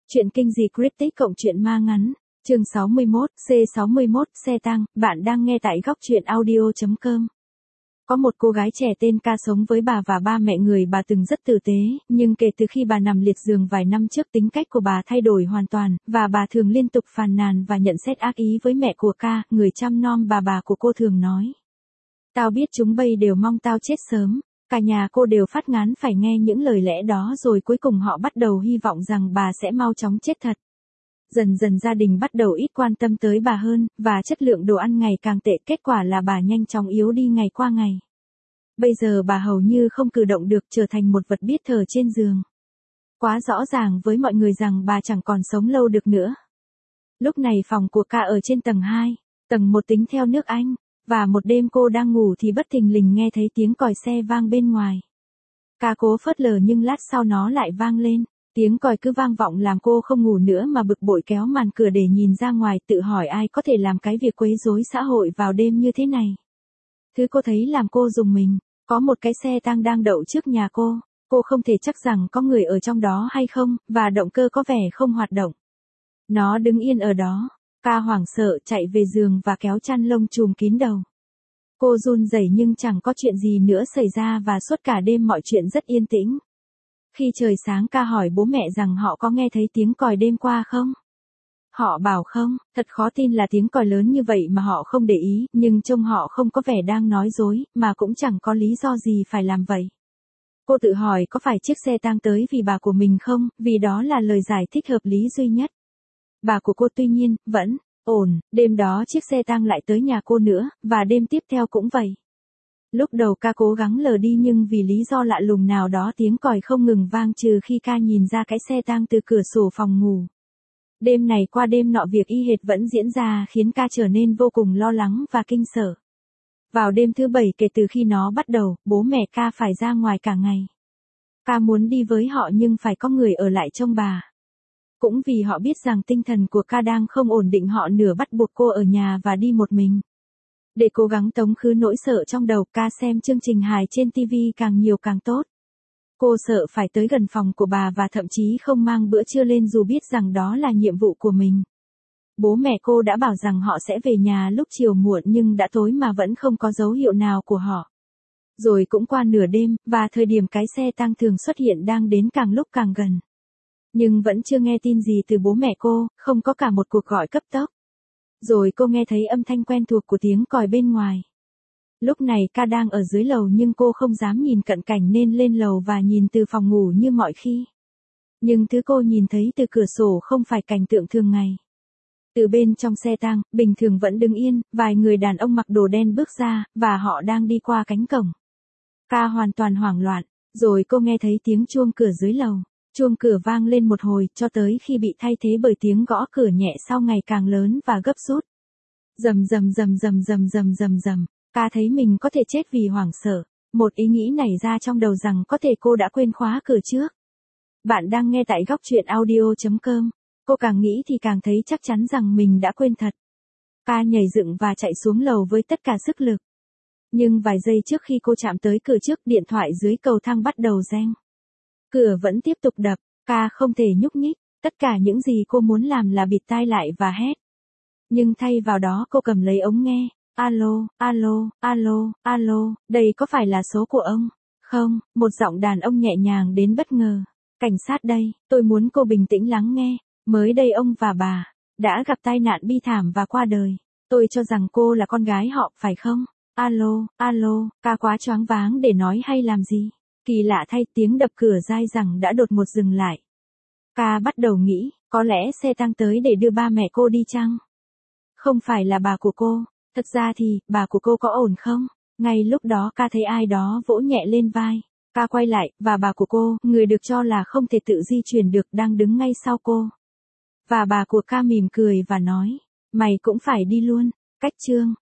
Chuyện kinh dị cryptic cộng truyện ma ngắn. Chương 61, C61, xe tăng, bạn đang nghe tại góc truyện audio.com. Có một cô gái trẻ tên Ca sống với bà và ba mẹ người bà từng rất tử tế, nhưng kể từ khi bà nằm liệt giường vài năm trước tính cách của bà thay đổi hoàn toàn, và bà thường liên tục phàn nàn và nhận xét ác ý với mẹ của Ca, người chăm nom bà của cô thường nói. Tao biết chúng bay đều mong tao chết sớm. Cả nhà cô đều phát ngán phải nghe những lời lẽ đó rồi cuối cùng họ bắt đầu hy vọng rằng bà sẽ mau chóng chết thật. Dần dần gia đình bắt đầu ít quan tâm tới bà hơn, và chất lượng đồ ăn ngày càng tệ, kết quả là bà nhanh chóng yếu đi ngày qua ngày. Bây giờ bà hầu như không cử động được, trở thành một vật biết thờ trên giường. Quá rõ ràng với mọi người rằng bà chẳng còn sống lâu được nữa. Lúc này phòng của Ca ở trên tầng 2, tầng 1 tính theo nước Anh. Và một đêm cô đang ngủ thì bất thình lình nghe thấy tiếng còi xe vang bên ngoài. Ca cố phớt lờ nhưng lát sau nó lại vang lên. Tiếng còi cứ vang vọng làm cô không ngủ nữa mà bực bội kéo màn cửa để nhìn ra ngoài, tự hỏi ai có thể làm cái việc quấy rối xã hội vào đêm như thế này. Thứ cô thấy làm cô rùng mình, có một cái xe tang đang đậu trước nhà cô. Cô không thể chắc rằng có người ở trong đó hay không, và động cơ có vẻ không hoạt động. Nó đứng yên ở đó. Ca hoảng sợ chạy về giường và kéo chăn lông trùm kín đầu. Cô run rẩy nhưng chẳng có chuyện gì nữa xảy ra và suốt cả đêm mọi chuyện rất yên tĩnh. Khi trời sáng Ca hỏi bố mẹ rằng họ có nghe thấy tiếng còi đêm qua không? Họ bảo không, thật khó tin là tiếng còi lớn như vậy mà họ không để ý, nhưng trông họ không có vẻ đang nói dối, mà cũng chẳng có lý do gì phải làm vậy. Cô tự hỏi có phải chiếc xe tang tới vì bà của mình không, vì đó là lời giải thích hợp lý duy nhất. Bà của cô tuy nhiên, vẫn ổn, đêm đó chiếc xe tang lại tới nhà cô nữa, và đêm tiếp theo cũng vậy. Lúc đầu Ca cố gắng lờ đi nhưng vì lý do lạ lùng nào đó tiếng còi không ngừng vang trừ khi Ca nhìn ra cái xe tang từ cửa sổ phòng ngủ. Đêm này qua đêm nọ việc y hệt vẫn diễn ra khiến Ca trở nên vô cùng lo lắng và kinh sợ. Vào đêm thứ 7 kể từ khi nó bắt đầu, bố mẹ Ca phải ra ngoài cả ngày. Ca muốn đi với họ nhưng phải có người ở lại trông bà. Cũng vì họ biết rằng tinh thần của Ca đang không ổn định, họ nửa bắt buộc cô ở nhà và đi một mình. Để cố gắng tống khứ nỗi sợ trong đầu, Ca xem chương trình hài trên TV càng nhiều càng tốt. Cô sợ phải tới gần phòng của bà và thậm chí không mang bữa trưa lên dù biết rằng đó là nhiệm vụ của mình. Bố mẹ cô đã bảo rằng họ sẽ về nhà lúc chiều muộn nhưng đã tối mà vẫn không có dấu hiệu nào của họ. Rồi cũng qua nửa đêm, và thời điểm cái xe tang thường xuất hiện đang đến càng lúc càng gần. Nhưng vẫn chưa nghe tin gì từ bố mẹ cô, không có cả một cuộc gọi cấp tốc. Rồi cô nghe thấy âm thanh quen thuộc của tiếng còi bên ngoài. Lúc này Ca đang ở dưới lầu nhưng cô không dám nhìn cận cảnh nên lên lầu và nhìn từ phòng ngủ như mọi khi. Nhưng thứ cô nhìn thấy từ cửa sổ không phải cảnh tượng thường ngày. Từ bên trong xe tang, bình thường vẫn đứng yên, vài người đàn ông mặc đồ đen bước ra, và họ đang đi qua cánh cổng. Ca hoàn toàn hoảng loạn, rồi cô nghe thấy tiếng chuông cửa dưới lầu. Chuông cửa vang lên một hồi, cho tới khi bị thay thế bởi tiếng gõ cửa nhẹ sau ngày càng lớn và gấp rút. Rầm rầm rầm rầm rầm rầm rầm rầm. Ca thấy mình có thể chết vì hoảng sợ. Một ý nghĩ nảy ra trong đầu rằng có thể cô đã quên khóa cửa trước. Bạn đang nghe tại góc truyện audio.com. Cô càng nghĩ thì càng thấy chắc chắn rằng mình đã quên thật. Ca nhảy dựng và chạy xuống lầu với tất cả sức lực. Nhưng vài giây trước khi cô chạm tới cửa trước, điện thoại dưới cầu thang bắt đầu reng. Cửa vẫn tiếp tục đập, Ca không thể nhúc nhích, tất cả những gì cô muốn làm là bịt tai lại và hét. Nhưng thay vào đó cô cầm lấy ống nghe, alo, alo, alo, alo, đây có phải là số của ông? Không, một giọng đàn ông nhẹ nhàng đến bất ngờ. Cảnh sát đây, tôi muốn cô bình tĩnh lắng nghe, mới đây ông và bà đã gặp tai nạn bi thảm và qua đời. Tôi cho rằng cô là con gái họ, phải không? Alo, alo, Ca quá choáng váng để nói hay làm gì. Kỳ lạ thay, tiếng đập cửa dai dẳng đã đột ngột dừng lại. Ca bắt đầu nghĩ, có lẽ xe tang tới để đưa ba mẹ cô đi chăng? Không phải là bà của cô, thật ra thì, bà của cô có ổn không? Ngay lúc đó Ca thấy ai đó vỗ nhẹ lên vai. Ca quay lại, và bà của cô, người được cho là không thể tự di chuyển được, đang đứng ngay sau cô. Và bà của Ca mỉm cười và nói, mày cũng phải đi luôn. Cách chương